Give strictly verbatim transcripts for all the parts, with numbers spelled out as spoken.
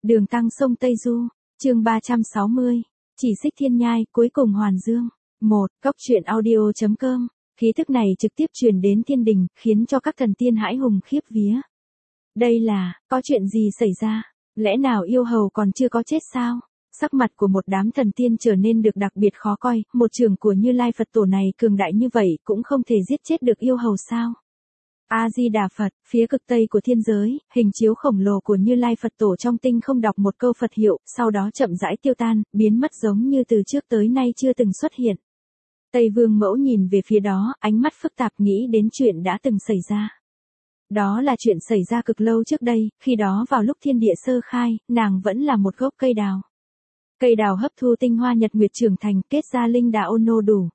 Đường Tăng sông Tây Du, chương ba trăm sáu mươi, Chỉ Xích Thiên Nhai, cuối cùng Hoàn Dương. một. Cốc truyện audio.com. Khí thức này trực tiếp truyền đến thiên đình, khiến cho các thần tiên hãi hùng khiếp vía. Đây là, có chuyện gì xảy ra? Lẽ nào yêu hầu còn chưa có chết sao? Sắc mặt của một đám thần tiên trở nên được đặc biệt khó coi, một trường của Như Lai Phật Tổ này cường đại như vậy cũng không thể giết chết được yêu hầu sao? A-di-đà Phật, phía cực tây của thiên giới, hình chiếu khổng lồ của Như Lai Phật Tổ trong tinh không đọc một câu Phật hiệu, sau đó chậm rãi tiêu tan, biến mất giống như từ trước tới nay chưa từng xuất hiện. Tây Vương Mẫu nhìn về phía đó, ánh mắt phức tạp nghĩ đến chuyện đã từng xảy ra. Đó là chuyện xảy ra cực lâu trước đây, khi đó vào lúc thiên địa sơ khai, nàng vẫn là một gốc cây đào. Cây đào hấp thu tinh hoa nhật nguyệt trưởng thành, kết ra linh đào ôn nô đủ.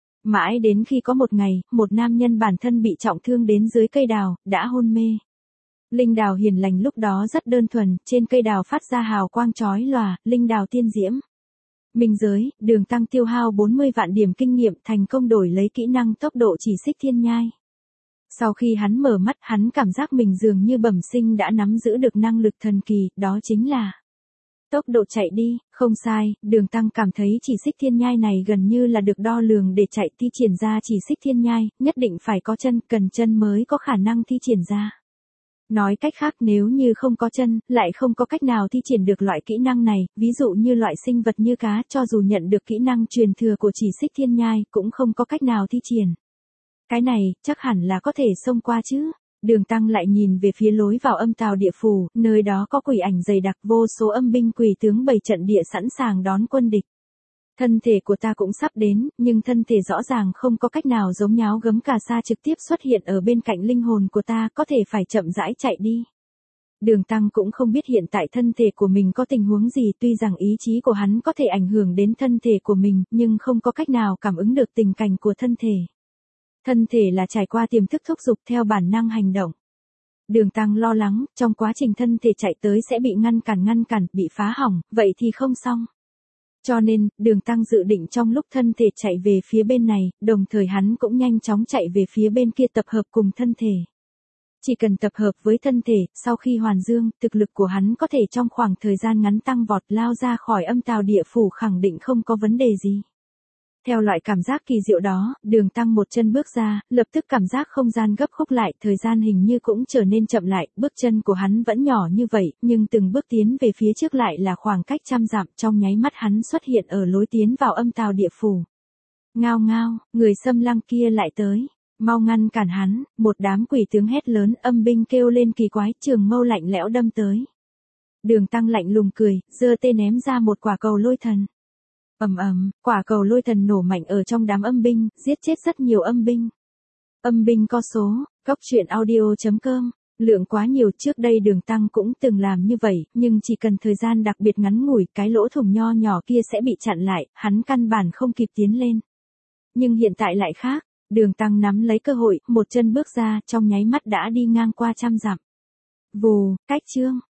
Mãi đến khi có một ngày, một nam nhân bản thân bị trọng thương đến dưới cây đào, đã hôn mê. Linh đào hiền lành lúc đó rất đơn thuần, trên cây đào phát ra hào quang chói lòa, linh đào tiên diễm. Minh giới, Đường Tăng tiêu hao bốn mươi vạn điểm kinh nghiệm thành công đổi lấy kỹ năng tốc độ Chỉ Xích Thiên Nhai. Sau khi hắn mở mắt, hắn cảm giác mình dường như bẩm sinh đã nắm giữ được năng lực thần kỳ, đó chính là tốc độ chạy đi. Không sai, Đường Tăng cảm thấy Chỉ Xích Thiên Nhai này gần như là được đo lường để chạy thi triển ra Chỉ Xích Thiên Nhai, nhất định phải có chân, cần chân mới có khả năng thi triển ra. Nói cách khác, nếu như không có chân, lại không có cách nào thi triển được loại kỹ năng này, ví dụ như loại sinh vật như cá, cho dù nhận được kỹ năng truyền thừa của Chỉ Xích Thiên Nhai, cũng không có cách nào thi triển. Cái này, chắc hẳn là có thể xông qua chứ. Đường Tăng lại nhìn về phía lối vào âm tào địa phủ, nơi đó có quỷ ảnh dày đặc, vô số âm binh quỷ tướng bày trận địa sẵn sàng đón quân địch. Thân thể của ta cũng sắp đến, nhưng thân thể rõ ràng không có cách nào giống nháo gấm cà sa trực tiếp xuất hiện ở bên cạnh linh hồn của ta, có thể phải chậm rãi chạy đi. Đường Tăng cũng không biết hiện tại thân thể của mình có tình huống gì, tuy rằng ý chí của hắn có thể ảnh hưởng đến thân thể của mình, nhưng không có cách nào cảm ứng được tình cảnh của thân thể. Thân thể là trải qua tiềm thức thúc giục theo bản năng hành động. Đường Tăng lo lắng, trong quá trình thân thể chạy tới sẽ bị ngăn cản ngăn cản, bị phá hỏng, vậy thì không xong. Cho nên, Đường Tăng dự định trong lúc thân thể chạy về phía bên này, đồng thời hắn cũng nhanh chóng chạy về phía bên kia tập hợp cùng thân thể. Chỉ cần tập hợp với thân thể, sau khi hoàn dương, thực lực của hắn có thể trong khoảng thời gian ngắn tăng vọt, lao ra khỏi âm tào địa phủ khẳng định không có vấn đề gì. Theo loại cảm giác kỳ diệu đó, Đường Tăng một chân bước ra, lập tức cảm giác không gian gấp khúc lại, thời gian hình như cũng trở nên chậm lại, bước chân của hắn vẫn nhỏ như vậy, nhưng từng bước tiến về phía trước lại là khoảng cách trăm dặm, trong nháy mắt hắn xuất hiện ở lối tiến vào âm tào địa phủ. Ngao ngao, người xâm lăng kia lại tới, mau ngăn cản hắn, một đám quỷ tướng hét lớn, âm binh kêu lên kỳ quái, trường mâu lạnh lẽo đâm tới. Đường Tăng lạnh lùng cười, giơ tay ném ra một quả cầu lôi thần. Ầm ầm, quả cầu lôi thần nổ mạnh ở trong đám âm binh, giết chết rất nhiều âm binh. Âm binh có số, cốc truyện audio.com, lượng quá nhiều, trước đây Đường Tăng cũng từng làm như vậy, nhưng chỉ cần thời gian đặc biệt ngắn ngủi, cái lỗ thủng nho nhỏ kia sẽ bị chặn lại, hắn căn bản không kịp tiến lên. Nhưng hiện tại lại khác, Đường Tăng nắm lấy cơ hội, một chân bước ra, trong nháy mắt đã đi ngang qua trăm dặm. Vù, cách chương,